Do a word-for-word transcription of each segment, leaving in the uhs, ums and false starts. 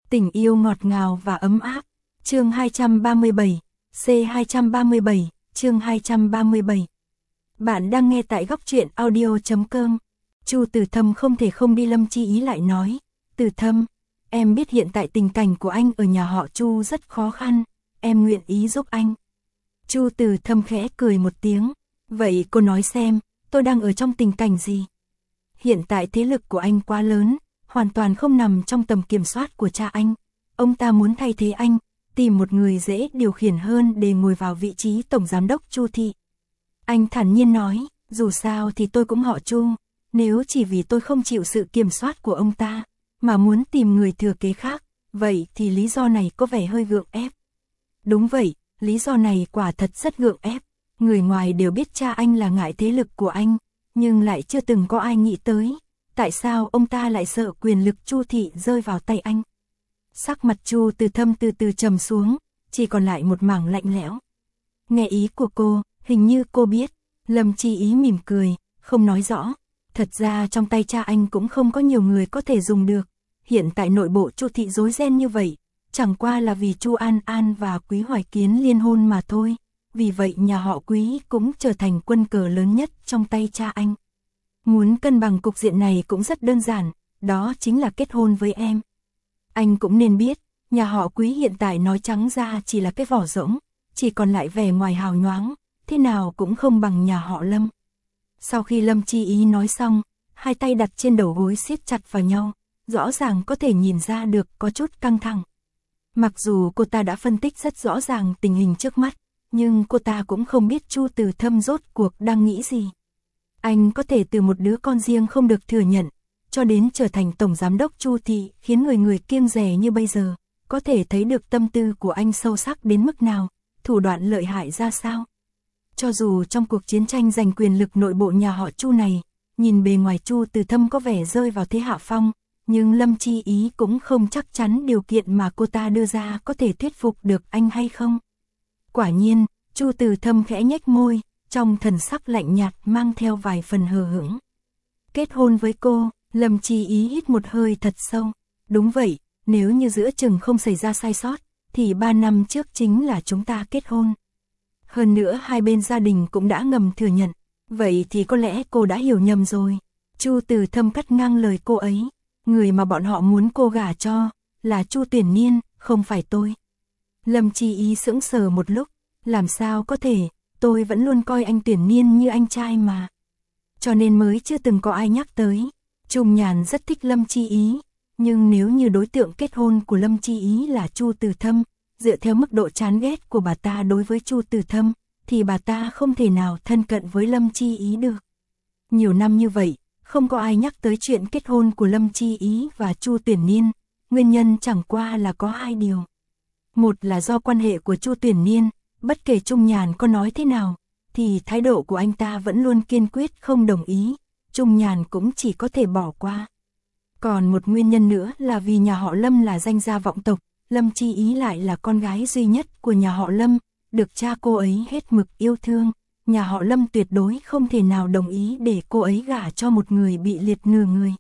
Tình yêu ngọt ngào và ấm áp. Chương hai trăm ba mươi bảy, C hai trăm ba mươi bảy, chương hai trăm ba mươi bảy. Bạn đang nghe tại góc truyện audio chấm com. Chu Từ Thâm không thể không đi, Lâm Chi Ý lại nói, Từ Thâm, em biết hiện tại tình cảnh của anh ở nhà họ Chu rất khó khăn, em nguyện ý giúp anh. Chu Từ Thâm khẽ cười một tiếng, vậy cô nói xem, tôi đang ở trong tình cảnh gì? Hiện tại thế lực của anh quá lớn, hoàn toàn không nằm trong tầm kiểm soát của cha anh. Ông ta muốn thay thế anh, tìm một người dễ điều khiển hơn để ngồi vào vị trí tổng giám đốc Chu thị. Anh thản nhiên nói, dù sao thì tôi cũng họ Chu, nếu chỉ vì tôi không chịu sự kiểm soát của ông ta, mà muốn tìm người thừa kế khác, vậy thì lý do này có vẻ hơi gượng ép. Đúng vậy, lý do này quả thật rất gượng ép. Người ngoài đều biết cha anh là ngại thế lực của anh, nhưng lại chưa từng có ai nghĩ tới, tại sao ông ta lại sợ quyền lực Chu thị rơi vào tay anh. Sắc mặt Chu Từ Thâm từ từ trầm xuống, chỉ còn lại một mảng lạnh lẽo. Nghe ý của cô, hình như cô biết. Lâm Chi Ý mỉm cười, không nói rõ. Thật ra trong tay cha anh cũng không có nhiều người có thể dùng được. Hiện tại nội bộ Chu thị rối ren như vậy, chẳng qua là vì Chu An An và Quý Hoài Kiến liên hôn mà thôi. Vì vậy nhà họ Quý cũng trở thành quân cờ lớn nhất trong tay cha anh. Muốn cân bằng cục diện này cũng rất đơn giản, đó chính là kết hôn với em. Anh cũng nên biết, nhà họ Quý hiện tại nói trắng ra chỉ là cái vỏ rỗng, chỉ còn lại vẻ ngoài hào nhoáng, thế nào cũng không bằng nhà họ Lâm. Sau khi Lâm Chi Ý nói xong, hai tay đặt trên đầu gối siết chặt vào nhau, rõ ràng có thể nhìn ra được có chút căng thẳng. Mặc dù cô ta đã phân tích rất rõ ràng tình hình trước mắt, nhưng cô ta cũng không biết Chu Từ Thâm rốt cuộc đang nghĩ gì. Anh có thể từ một đứa con riêng không được thừa nhận, cho đến trở thành tổng giám đốc Chu thị, khiến người người kiêng dè như bây giờ, có thể thấy được tâm tư của anh sâu sắc đến mức nào, thủ đoạn lợi hại ra sao. Cho dù trong cuộc chiến tranh giành quyền lực nội bộ nhà họ Chu này, nhìn bề ngoài Chu Từ Thâm có vẻ rơi vào thế hạ phong, nhưng Lâm Chi Ý cũng không chắc chắn điều kiện mà cô ta đưa ra có thể thuyết phục được anh hay không. Quả nhiên, Chu Từ Thâm khẽ nhếch môi, trong thần sắc lạnh nhạt mang theo vài phần hờ hững. Kết hôn với cô, Lâm Chi Ý hít một hơi thật sâu. Đúng vậy, nếu như giữa chừng không xảy ra sai sót, thì ba năm trước chính là chúng ta kết hôn. Hơn nữa hai bên gia đình cũng đã ngầm thừa nhận, vậy thì có lẽ cô đã hiểu nhầm rồi. Chu Từ Thâm cắt ngang lời cô ấy, người mà bọn họ muốn cô gả cho, là Chu Tuyển Niên, không phải tôi. Lâm Chi Ý sững sờ một lúc, làm sao có thể, tôi vẫn luôn coi anh Tuyển Niên như anh trai mà. Cho nên mới chưa từng có ai nhắc tới. Trung Nhàn rất thích Lâm Chi Ý, nhưng nếu như đối tượng kết hôn của Lâm Chi Ý là Chu Từ Thâm, dựa theo mức độ chán ghét của bà ta đối với Chu Từ Thâm, thì bà ta không thể nào thân cận với Lâm Chi Ý được. Nhiều năm như vậy, không có ai nhắc tới chuyện kết hôn của Lâm Chi Ý và Chu Tuyển Niên, nguyên nhân chẳng qua là có hai điều. Một là do quan hệ của Chu Tuyển Niên, bất kể Trung Nhàn có nói thế nào, thì thái độ của anh ta vẫn luôn kiên quyết không đồng ý, Trung Nhàn cũng chỉ có thể bỏ qua. Còn một nguyên nhân nữa là vì nhà họ Lâm là danh gia vọng tộc, Lâm Chi Ý lại là con gái duy nhất của nhà họ Lâm, được cha cô ấy hết mực yêu thương, nhà họ Lâm tuyệt đối không thể nào đồng ý để cô ấy gả cho một người bị liệt nửa người.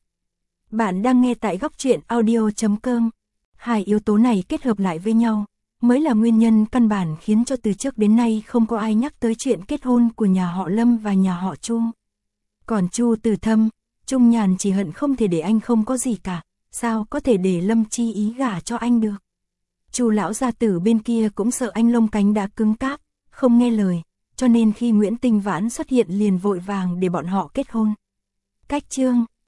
Bạn đang nghe tại góc truyện audio chấm com. Hai yếu tố này kết hợp lại với nhau, mới là nguyên nhân căn bản khiến cho từ trước đến nay không có ai nhắc tới chuyện kết hôn của nhà họ Lâm và nhà họ Chu. Còn Chu Từ Thâm, Trung Nhàn chỉ hận không thể để anh không có gì cả, sao có thể để Lâm Chi Ý gả cho anh được. Chu lão gia tử bên kia cũng sợ anh lông cánh đã cứng cáp, không nghe lời, cho nên khi Nguyễn Tinh Vãn xuất hiện liền vội vàng để bọn họ kết hôn. Cách chương